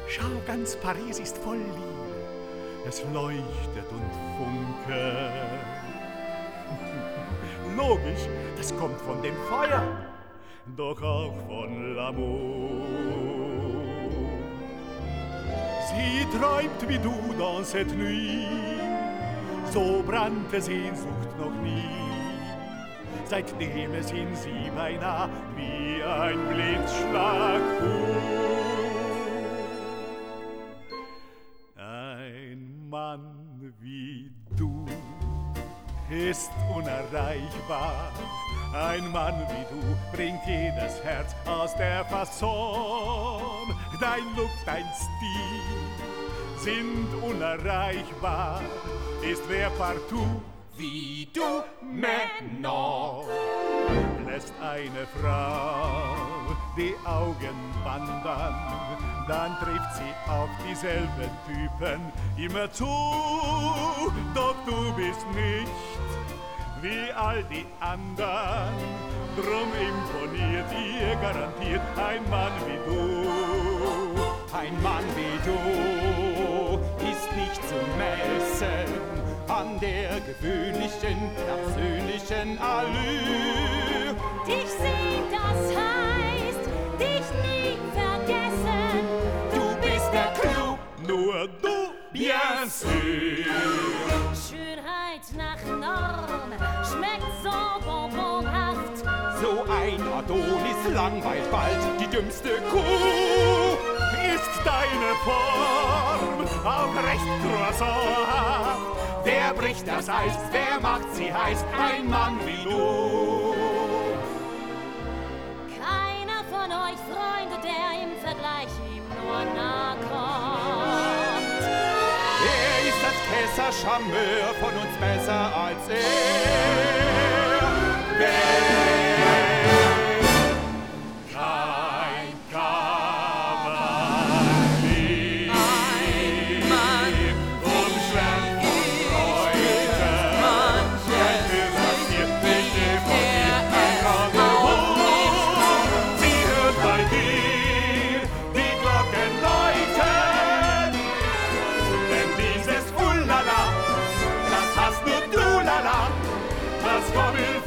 Schau, ganz Paris ist voll Liebe, es leuchtet und funkelt. Logisch, das kommt von dem Feuer, doch auch von L'amour. Sie träumt wie du dans cette nuit, so brannte Sehnsucht noch nie. Seitdem sind sie beinahe wie ein Blitzschlag Ein Mann wie du ist unerreichbar. Ein Mann wie du bringt jedes Herz aus der Fasson. Dein Look, dein Stil sind unerreichbar. Ist wer partout wie du, Männer. Lässt eine Frau die Augen wandern, dann trifft sie auf dieselben Typen immerzu. Doch du bist nicht wie all die anderen, drum imponiert ihr garantiert ein Mann wie du. Ein Mann wie du ist nicht zu messen an der gewöhnlichen, persönlichen Allure. Dich sehen, das heißt, dich nie vergessen. Du bist der Clou, Nur du, bien sûr. Schönheit nach Norm schmeckt so bonbonhaft. So ein Adonis langweilt bald die dümmste Kuh. ist deine Form auch recht croissant. Wer bricht das Eis, wer macht sie heiß? Ein Mann wie du. Keiner von euch Freunde, der im Vergleich ihm nur nahe kommt. Er ist als Käser-Charmeur von uns besser als er. Kein Kavalier umschwärmt von Freude. Es passiert nicht von dir ein Rendezvous. Sie hört bei dir die Glocken läuten. Denn dieses Ulala, das hast nur du, Lala, das kommt